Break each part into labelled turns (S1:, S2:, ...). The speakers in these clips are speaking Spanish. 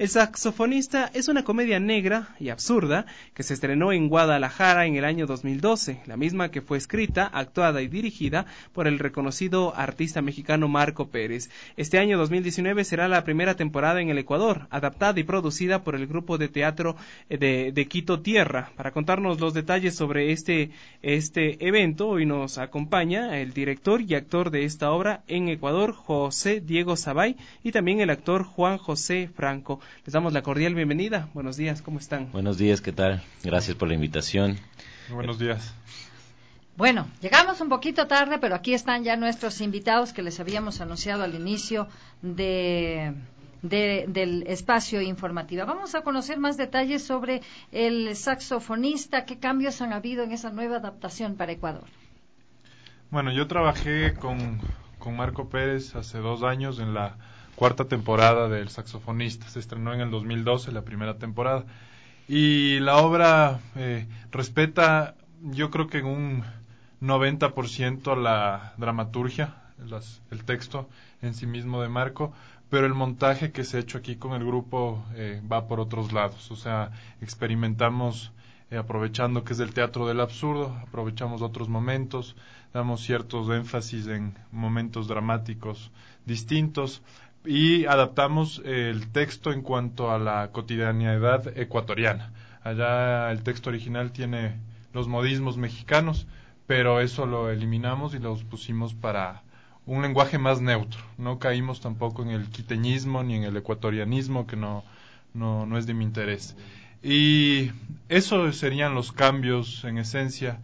S1: El saxofonista es una comedia negra y absurda que se estrenó en Guadalajara en el año 2012, la misma que fue escrita, actuada y dirigida por el reconocido artista mexicano Marco Pérez. Este año 2019 será la primera temporada en el Ecuador, adaptada y producida por el grupo de teatro de Quito Tierra. Para contarnos los detalles sobre este evento, hoy nos acompaña el director y actor de esta obra en Ecuador, José Diego Sabay, y también el actor Juan José Franco. Les damos la cordial bienvenida. Buenos días, ¿cómo están?
S2: Buenos días, ¿qué tal? Gracias por la invitación.
S3: Buenos días.
S4: Bueno, llegamos un poquito tarde, pero aquí están ya nuestros invitados que les habíamos anunciado al inicio del espacio informativo. Vamos a conocer más detalles sobre el saxofonista, qué cambios han habido en esa nueva adaptación para Ecuador.
S3: Bueno, yo trabajé con Marco Pérez hace 2 años en la 4ª temporada del Saxofonista. Se estrenó en el 2012 la primera temporada. Y la obra respeta, yo creo que en un 90% la dramaturgia, el texto en sí mismo de Marco, pero el montaje que se ha hecho aquí con el grupo va por otros lados. O sea, experimentamos aprovechando que es del teatro del absurdo, aprovechamos otros momentos, damos ciertos énfasis en momentos dramáticos distintos y adaptamos el texto en cuanto a la cotidianidad ecuatoriana. Allá el texto original tiene los modismos mexicanos, pero eso lo eliminamos y los pusimos para un lenguaje más neutro. No caímos tampoco en el quiteñismo ni en el ecuatorianismo, que no es de mi interés. Y eso serían los cambios en esencia.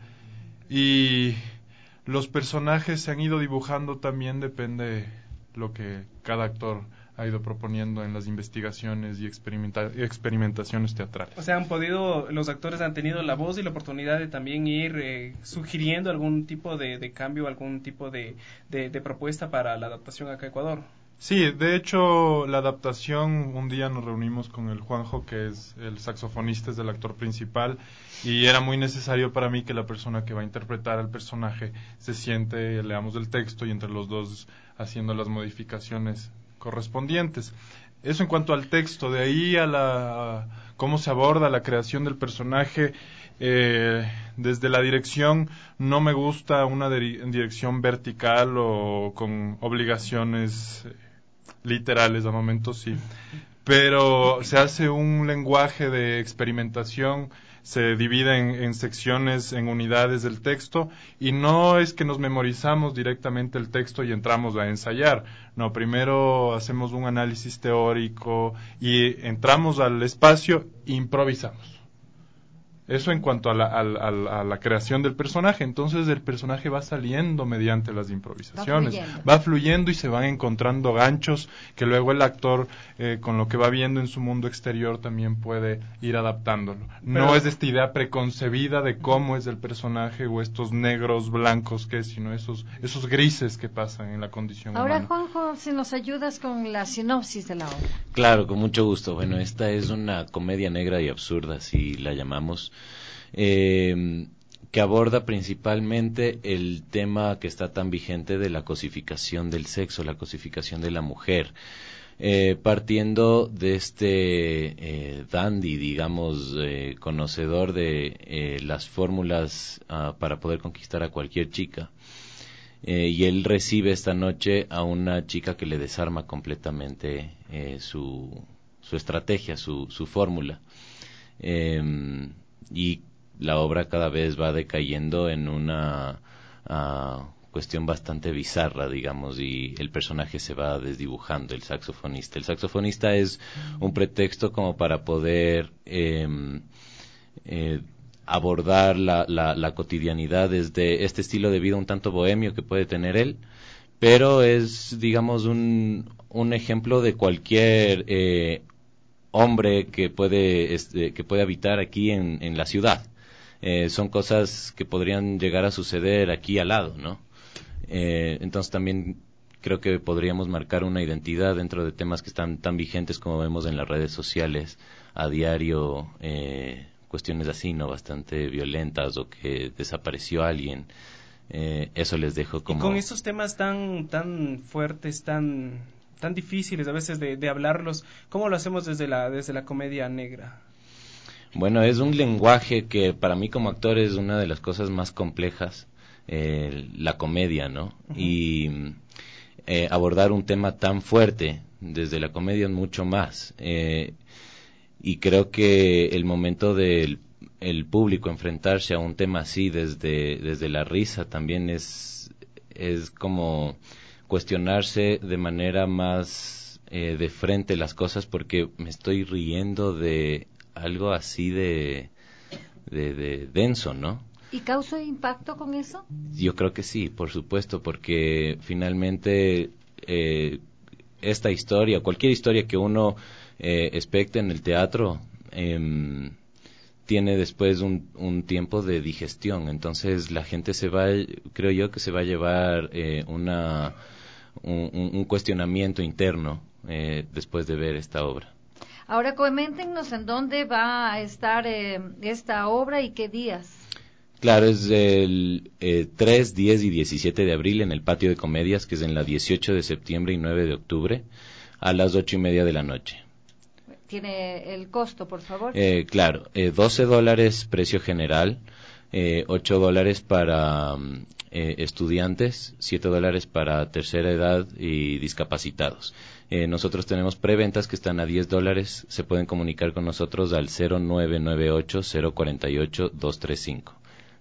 S3: Y los personajes se han ido dibujando también, depende lo que cada actor ha ido proponiendo en las investigaciones y experimentaciones teatrales.
S1: O sea, los actores han tenido la voz y la oportunidad de también ir sugiriendo algún tipo de cambio, algún tipo de propuesta para la adaptación acá a Ecuador.
S3: Sí, de hecho, la adaptación, un día nos reunimos con el Juanjo, que es el saxofonista, es el actor principal, y era muy necesario para mí que la persona que va a interpretar al personaje se siente, leamos el texto y entre los dos haciendo las modificaciones correspondientes. Eso en cuanto al texto. De ahí a cómo se aborda la creación del personaje, desde la dirección no me gusta una dirección vertical o con obligaciones literales, a momentos sí, pero se hace un lenguaje de experimentación, se divide en secciones, en unidades del texto, y no es que nos memorizamos directamente el texto y entramos a ensayar. No, primero hacemos un análisis teórico y entramos al espacio e improvisamos. Eso en cuanto a la creación del personaje. Entonces el personaje va saliendo mediante las improvisaciones, va fluyendo y se van encontrando ganchos que luego el actor con lo que va viendo en su mundo exterior también puede ir adaptándolo. No es esta idea preconcebida de cómo es el personaje o estos negros, blancos que es, sino esos grises que pasan en la condición humana.
S4: Ahora, Juanjo, si nos ayudas con la sinopsis de la obra.
S2: Claro, con mucho gusto. Bueno, esta es una comedia negra y absurda, así la llamamos, que aborda principalmente el tema que está tan vigente de la cosificación del sexo, la cosificación de la mujer. Partiendo de este dandy, digamos, conocedor de las fórmulas para poder conquistar a cualquier chica. Y él recibe esta noche a una chica que le desarma completamente su estrategia, su fórmula. Y la obra cada vez va decayendo en una cuestión bastante bizarra, digamos, y el personaje se va desdibujando, el saxofonista. El saxofonista es un pretexto como para poder abordar la cotidianidad desde este estilo de vida un tanto bohemio que puede tener él, pero es, digamos, un ejemplo de cualquier hombre que puede habitar aquí en la ciudad. Son cosas que podrían llegar a suceder aquí al lado, ¿no? Entonces también creo que podríamos marcar una identidad dentro de temas que están tan vigentes como vemos en las redes sociales a diario, cuestiones así, ¿no? Bastante violentas, o que desapareció alguien. Eso les dejo como...
S1: Y con estos temas tan fuertes, tan tan difíciles a veces de hablarlos? ¿Cómo lo hacemos desde la comedia negra?
S2: Bueno, es un lenguaje que para mí como actor es una de las cosas más complejas, la comedia, ¿no? Uh-huh. Y abordar un tema tan fuerte desde la comedia es mucho más. Y creo que el momento del el público enfrentarse a un tema así desde la risa también es como cuestionarse de manera más de frente las cosas, porque me estoy riendo de algo así de denso, ¿no?
S4: ¿Y causa impacto con eso?
S2: Yo creo que sí, por supuesto, porque finalmente esta historia, cualquier historia que uno expecte en el teatro, tiene después un tiempo de digestión. Entonces la gente creo yo que se va a llevar un cuestionamiento interno después de ver esta obra.
S4: Ahora coméntenos en dónde va a estar esta obra y qué días.
S2: Claro, es el 3, 10 y 17 de abril en el Patio de Comedias, que es en la 18 de septiembre y 9 de octubre, a las 8:30 de la noche.
S4: ¿Tiene el costo, por favor?
S2: Claro, $12 precio general, $8 para estudiantes, $7 para tercera edad y discapacitados. Nosotros tenemos preventas que están a $10. Se pueden comunicar con nosotros al 0998-048-235.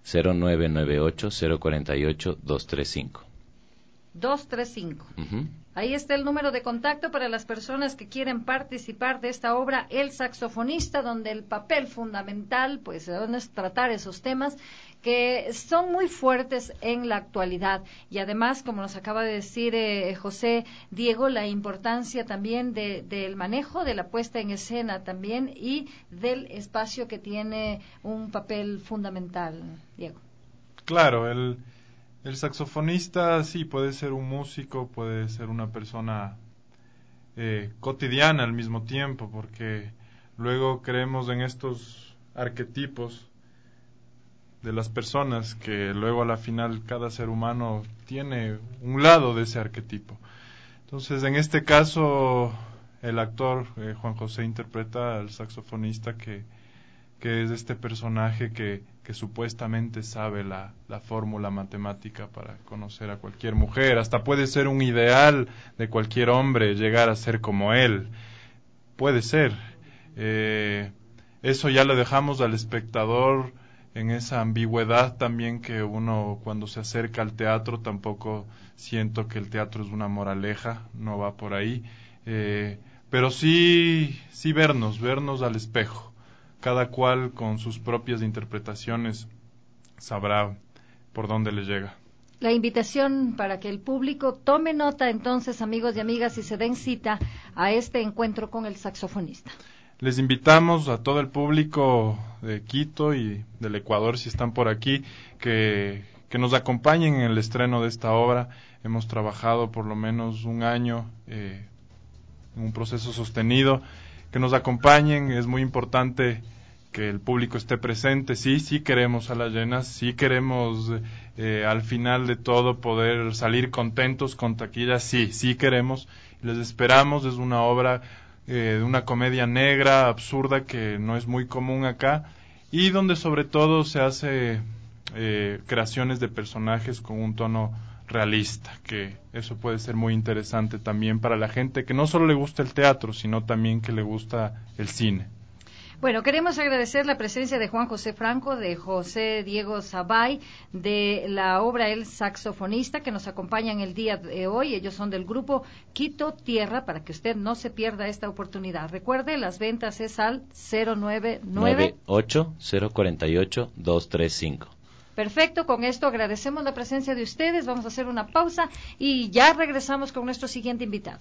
S2: 0998-048-235.
S4: 235.
S2: Uh-huh.
S4: Ahí está el número de contacto para las personas que quieren participar de esta obra, El Saxofonista, donde el papel fundamental pues es tratar esos temas que son muy fuertes en la actualidad. Y además, como nos acaba de decir José Diego, la importancia también del manejo, de la puesta en escena también y del espacio que tiene un papel fundamental, Diego.
S3: Claro, el saxofonista sí puede ser un músico, puede ser una persona cotidiana al mismo tiempo, porque luego creemos en estos arquetipos de las personas que luego a la final cada ser humano tiene un lado de ese arquetipo. Entonces, en este caso, el actor Juan José interpreta al saxofonista que es este personaje que supuestamente sabe la fórmula matemática para conocer a cualquier mujer. Hasta puede ser un ideal de cualquier hombre, llegar a ser como él. Puede ser. Eso ya lo dejamos al espectador en esa ambigüedad también que uno cuando se acerca al teatro, tampoco siento que el teatro es una moraleja, no va por ahí. Pero sí vernos al espejo. Cada cual con sus propias interpretaciones sabrá por dónde le llega.
S4: La invitación para que el público tome nota entonces, amigos y amigas, y se den cita a este encuentro con el saxofonista.
S3: Les invitamos a todo el público de Quito y del Ecuador, si están por aquí, que nos acompañen en el estreno de esta obra. Hemos trabajado por lo menos un año en un proceso sostenido. Que nos acompañen, es muy importante que el público esté presente. Sí queremos salas llenas, sí queremos al final de todo poder salir contentos con taquillas, sí queremos, les esperamos. Es una obra de una comedia negra, absurda, que no es muy común acá, y donde sobre todo se hace creaciones de personajes con un tono realista, que eso puede ser muy interesante también para la gente que no solo le gusta el teatro, sino también que le gusta el cine.
S4: Bueno, queremos agradecer la presencia de Juan José Franco, de José Diego Zabay, de la obra El Saxofonista, que nos acompañan el día de hoy. Ellos son del grupo Quito Tierra, para que usted no se pierda esta oportunidad. Recuerde, las ventas es al
S2: 0998-048-235.
S4: Perfecto, con esto agradecemos la presencia de ustedes, vamos a hacer una pausa y ya regresamos con nuestro siguiente invitado.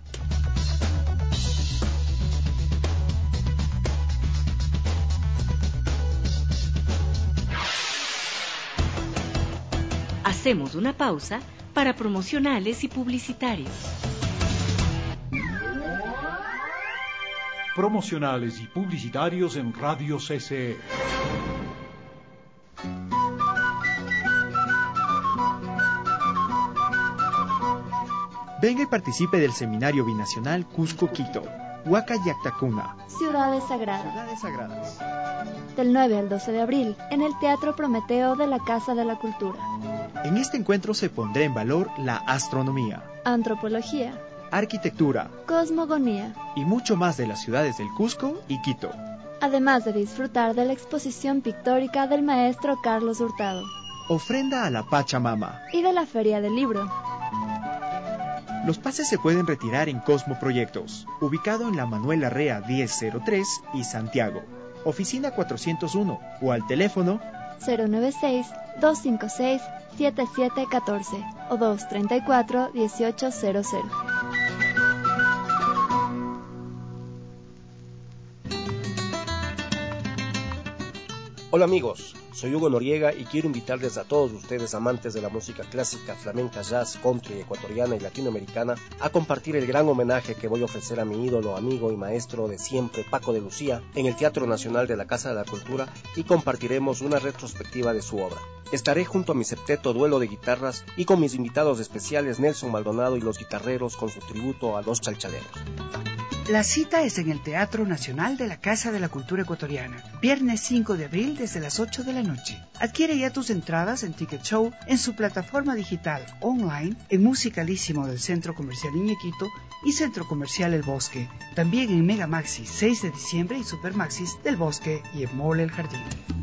S5: Hacemos una pausa para promocionales y publicitarios.
S6: Promocionales y publicitarios en Radio CCE.
S7: Venga y participe del Seminario Binacional Cusco-Quito, Huaca Yactacuna.
S8: Ciudades Sagradas.
S7: Ciudades Sagradas.
S8: Del 9 al 12 de abril, en el Teatro Prometeo de la Casa de la Cultura.
S7: En este encuentro se pondrá en valor la astronomía,
S8: antropología,
S7: arquitectura,
S8: cosmogonía
S7: y mucho más de las ciudades del Cusco y Quito.
S8: Además de disfrutar de la exposición pictórica del maestro Carlos Hurtado.
S7: Ofrenda a la Pachamama.
S8: Y de la Feria del Libro.
S7: Los pases se pueden retirar en Cosmo Proyectos, ubicado en la Manuel Arrea 1003 y Santiago. Oficina 401 o al teléfono
S8: 096-256-7714 o 234-1800.
S9: Hola amigos, soy Hugo Noriega y quiero invitarles a todos ustedes amantes de la música clásica, flamenca, jazz, country, ecuatoriana y latinoamericana a compartir el gran homenaje que voy a ofrecer a mi ídolo, amigo y maestro de siempre, Paco de Lucía, en el Teatro Nacional de la Casa de la Cultura, y compartiremos una retrospectiva de su obra. Estaré junto a mi septeto duelo de guitarras y con mis invitados especiales Nelson Maldonado y los guitarreros con su tributo a los chalchaleros.
S10: La cita es en el Teatro Nacional de la Casa de la Cultura Ecuatoriana, viernes 5 de abril desde las 8 de la noche. Adquiere ya tus entradas en Ticket Show, en su plataforma digital online, en Musicalísimo del Centro Comercial Iñequito y Centro Comercial El Bosque. También en Mega Maxis 6 de diciembre y Super Maxis del Bosque y en Mall El Jardín.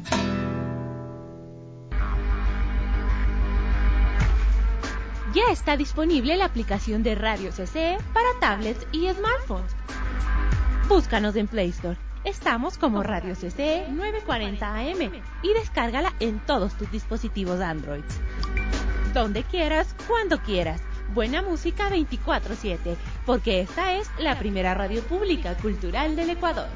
S5: Ya está disponible la aplicación de Radio CCE para tablets y smartphones. Búscanos en Play Store. Estamos como Radio CCE 940 AM y descárgala en todos tus dispositivos Android. Donde quieras, cuando quieras. Buena música 24/7, porque esta es la primera radio pública cultural del Ecuador.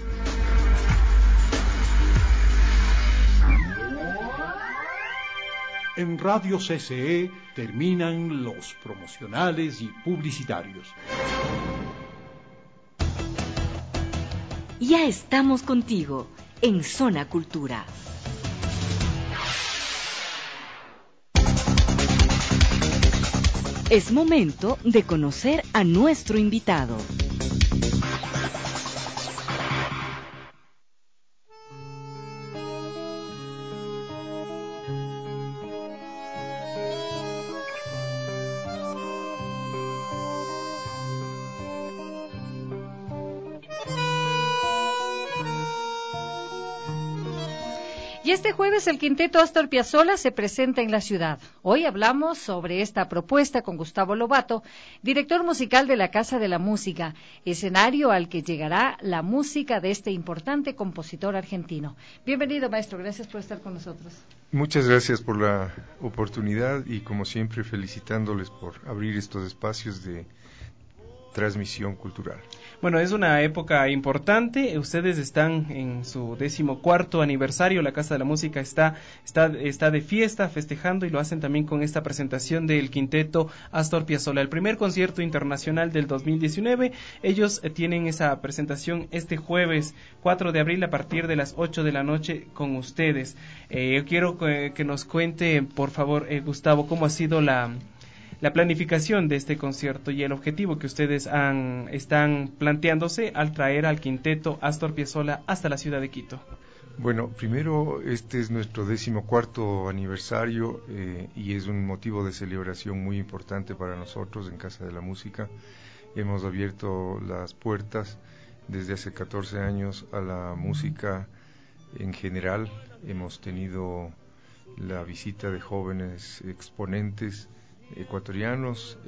S6: En Radio CCE terminan los promocionales y publicitarios.
S5: Ya estamos contigo en Zona Cultura. Es momento de conocer a nuestro invitado.
S4: Y este jueves el quinteto Astor Piazzolla se presenta en la ciudad. Hoy hablamos sobre esta propuesta con Gustavo Lobato, director musical de la Casa de la Música, escenario al que llegará la música de este importante compositor argentino. Bienvenido, maestro, gracias por estar con nosotros.
S11: Muchas gracias por la oportunidad y, como siempre, felicitándoles por abrir estos espacios de transmisión cultural.
S1: Bueno, es una época importante. Ustedes están en su 14º aniversario. La Casa de la Música está de fiesta, festejando, y lo hacen también con esta presentación del quinteto Astor Piazzolla, el primer concierto internacional del 2019. Ellos tienen esa presentación este jueves 4 de abril a partir de las 8 de la noche con ustedes. Yo quiero que nos cuente, por favor, Gustavo, cómo ha sido la planificación de este concierto y el objetivo que ustedes están planteándose al traer al quinteto Astor Piazzolla hasta la ciudad de Quito.
S11: Bueno, primero, este es nuestro 14º aniversario y es un motivo de celebración muy importante para nosotros en Casa de la Música. Hemos abierto las puertas desde hace 14 años a la música en general. Hemos tenido la visita de jóvenes exponentes ecuatorianos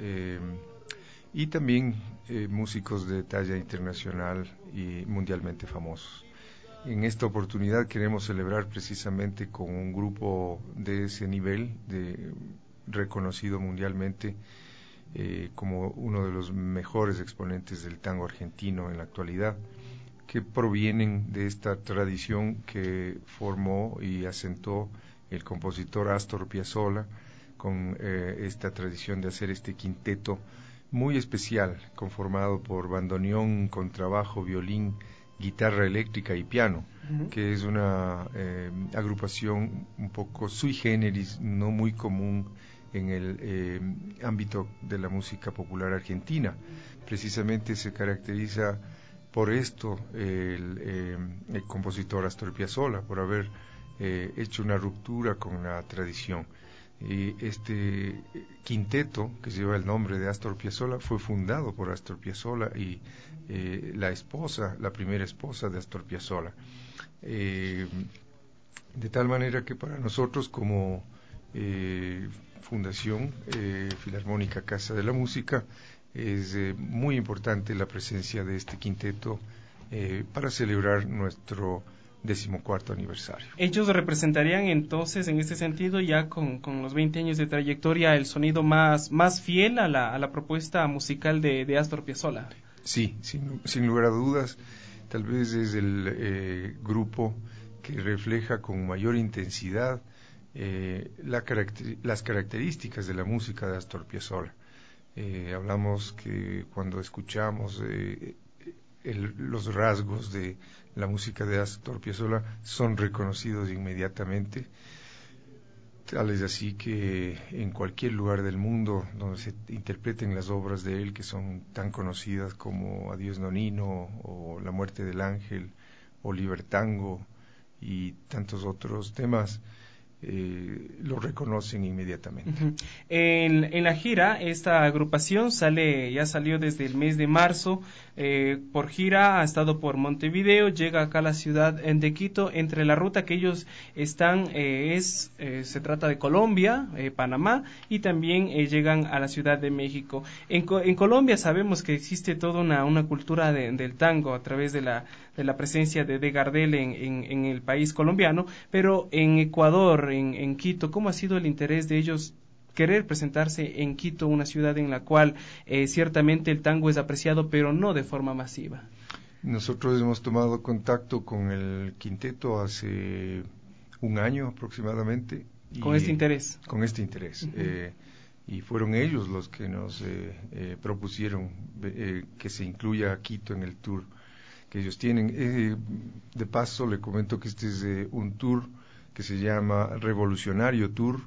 S11: y también músicos de talla internacional y mundialmente famosos. En esta oportunidad queremos celebrar precisamente con un grupo de ese nivel, reconocido mundialmente como uno de los mejores exponentes del tango argentino en la actualidad, que provienen de esta tradición que formó y asentó el compositor Astor Piazzolla, con esta tradición de hacer este quinteto muy especial, conformado por bandoneón, contrabajo, violín, guitarra eléctrica y piano, que es una agrupación un poco sui generis, no muy común en el ámbito de la música popular argentina. Precisamente se caracteriza por esto el compositor Astor Piazzolla, por haber hecho una ruptura con la tradición. Este quinteto, que lleva el nombre de Astor Piazzolla, fue fundado por Astor Piazzolla y la primera esposa de Astor Piazzolla. De tal manera que para nosotros como Fundación Filarmónica Casa de la Música es muy importante la presencia de este quinteto para celebrar nuestro 14º aniversario.
S1: Ellos representarían entonces, en este sentido, ya con los 20 años de trayectoria, el sonido más fiel a la propuesta musical de Astor Piazzolla.
S11: Sí, sin lugar a dudas, tal vez es el grupo que refleja con mayor intensidad las características de la música de Astor Piazzolla. Hablamos que cuando escuchamos los rasgos de la música de Astor Piazzolla son reconocidos inmediatamente, tal es así que en cualquier lugar del mundo donde se interpreten las obras de él, que son tan conocidas como Adiós Nonino o La muerte del ángel o Libertango y tantos otros temas, lo reconocen inmediatamente.
S1: Uh-huh. En la gira, esta agrupación ya salió desde el mes de marzo, por gira, ha estado por Montevideo, llega acá a la ciudad de Quito. Entre la ruta que ellos están se trata de Colombia, Panamá, y también llegan a la Ciudad de México. En Colombia sabemos que existe toda una cultura del tango a través de la presencia de Gardel en el país colombiano, pero en Ecuador, en Quito, ¿cómo ha sido el interés de ellos querer presentarse en Quito, una ciudad en la cual ciertamente el tango es apreciado, pero no de forma masiva?
S11: Nosotros hemos tomado contacto con el quinteto hace un año aproximadamente.
S1: ¿Con este interés?
S11: Con este interés. Uh-huh. Y fueron ellos los que nos propusieron que se incluya a Quito en el tour que ellos tienen. De paso, le comento que este es un tour que se llama Revolucionario Tour,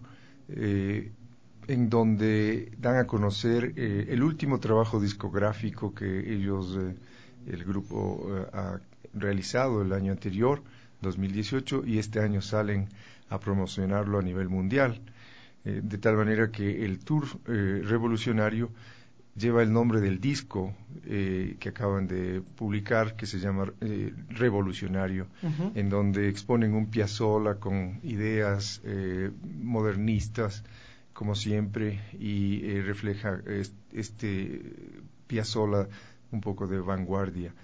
S11: en donde dan a conocer el último trabajo discográfico que ellos, el grupo, ha realizado el año anterior, 2018, y este año salen a promocionarlo a nivel mundial. De tal manera que el tour revolucionario lleva el nombre del disco que acaban de publicar, que se llama Revolucionario, uh-huh, en donde exponen un Piazzolla con ideas modernistas, como siempre, y refleja este Piazzolla un poco de vanguardia.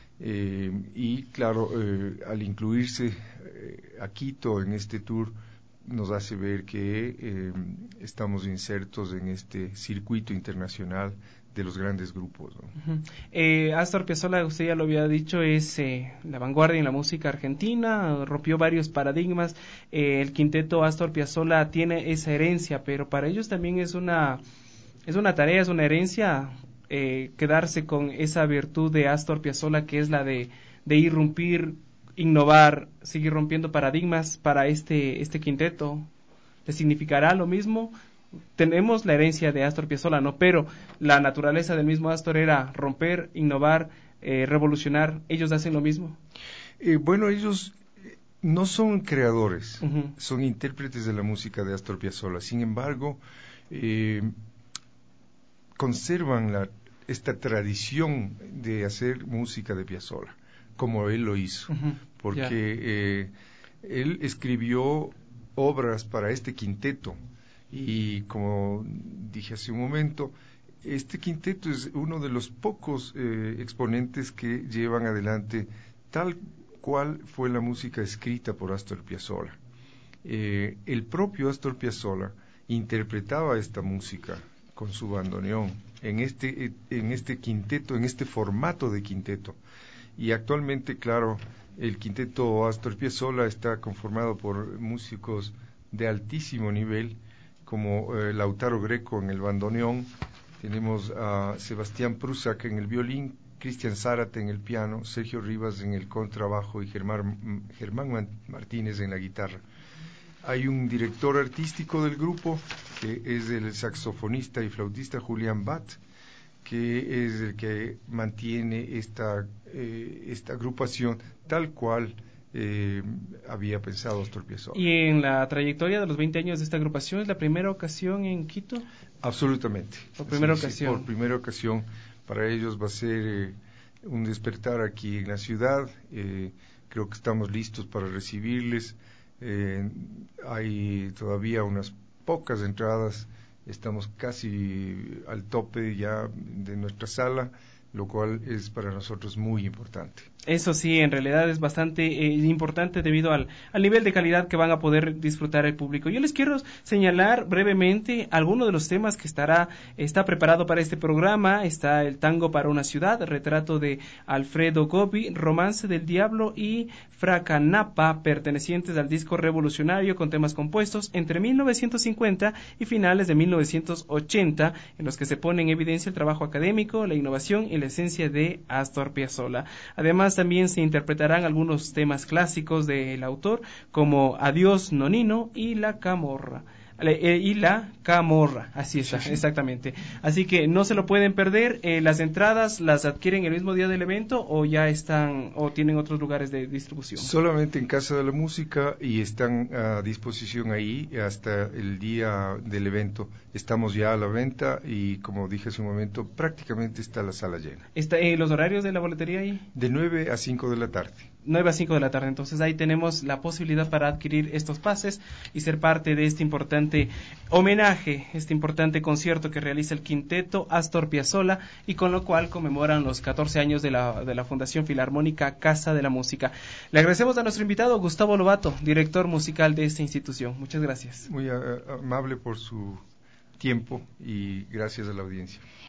S11: Y claro, al incluirse a Quito en este tour, nos hace ver que estamos insertos en este circuito internacional de los grandes grupos, ¿no?
S1: Uh-huh. Astor Piazzolla, usted ya lo había dicho, es la vanguardia en la música argentina, rompió varios paradigmas. El quinteto Astor Piazzolla tiene esa herencia, pero para ellos también es una tarea, es una herencia quedarse con esa virtud de Astor Piazzolla, que es la de irrumpir, innovar, seguir rompiendo paradigmas. Para este quinteto, ¿le significará lo mismo? Tenemos la herencia de Astor Piazzolla, ¿no? Pero la naturaleza del mismo Astor era romper, innovar, revolucionar. ¿Ellos hacen lo mismo?
S11: Bueno, ellos no son creadores,
S1: uh-huh,
S11: son intérpretes de la música de Astor Piazzolla. Sin embargo, conservan esta tradición de hacer música de Piazzolla, como él lo hizo,
S1: uh-huh,
S11: porque él escribió obras para este quinteto, y como dije hace un momento, este quinteto es uno de los pocos exponentes que llevan adelante tal cual fue la música escrita por Astor Piazzolla. El propio Astor Piazzolla interpretaba esta música con su bandoneón en este quinteto, en este formato de quinteto. Y actualmente, claro, el quinteto Astor Piazzolla está conformado por músicos de altísimo nivel, como Lautaro Greco en el bandoneón, tenemos a Sebastián Prusak en el violín, Cristian Zárate en el piano, Sergio Rivas en el contrabajo y Germán Martínez en la guitarra. Hay un director artístico del grupo, que es el saxofonista y flautista Julián Bat, que es el que mantiene esta agrupación tal cual había pensado Astor Piazzolla.
S1: ¿Y en la trayectoria de los 20 años de esta agrupación es la primera ocasión en Quito?
S11: Absolutamente.
S1: Por primera ocasión.
S11: Sí, por primera ocasión. Para ellos va a ser un despertar aquí en la ciudad. Creo que estamos listos para recibirles. Hay todavía unas pocas entradas. Estamos casi al tope ya de nuestra sala, lo cual es para nosotros muy importante.
S1: Eso sí, en realidad es bastante importante debido al nivel de calidad que van a poder disfrutar el público. Yo les quiero señalar brevemente algunos de los temas que está preparado para este programa. Está el Tango para una ciudad, retrato de Alfredo Gobi, Romance del Diablo y Fracanapa, pertenecientes al disco revolucionario con temas compuestos entre 1950 y finales de 1980, en los que se pone en evidencia el trabajo académico, la innovación y la esencia de Astor Piazzolla. Además, también se interpretarán algunos temas clásicos del autor, como Adiós Nonino y La Camorra. Así está, exactamente. Así que no se lo pueden perder. Las entradas las adquieren el mismo día del evento o ya están o tienen otros lugares de distribución.
S11: Solamente en Casa de la Música y están a disposición ahí hasta el día del evento. Estamos ya a la venta y, como dije hace un momento, prácticamente está la sala llena.
S1: ¿Los horarios de la boletería ahí?
S11: De 9 a 5 de la tarde.
S1: 9 a 5 de la tarde, entonces ahí tenemos la posibilidad para adquirir estos pases y ser parte de este importante homenaje, este importante concierto que realiza el quinteto Astor Piazzolla y con lo cual conmemoran los 14 años de la Fundación Filarmónica Casa de la Música. Le agradecemos a nuestro invitado Gustavo Lobato, director musical de esta institución. Muchas gracias.
S11: Muy amable por su tiempo y gracias a la audiencia.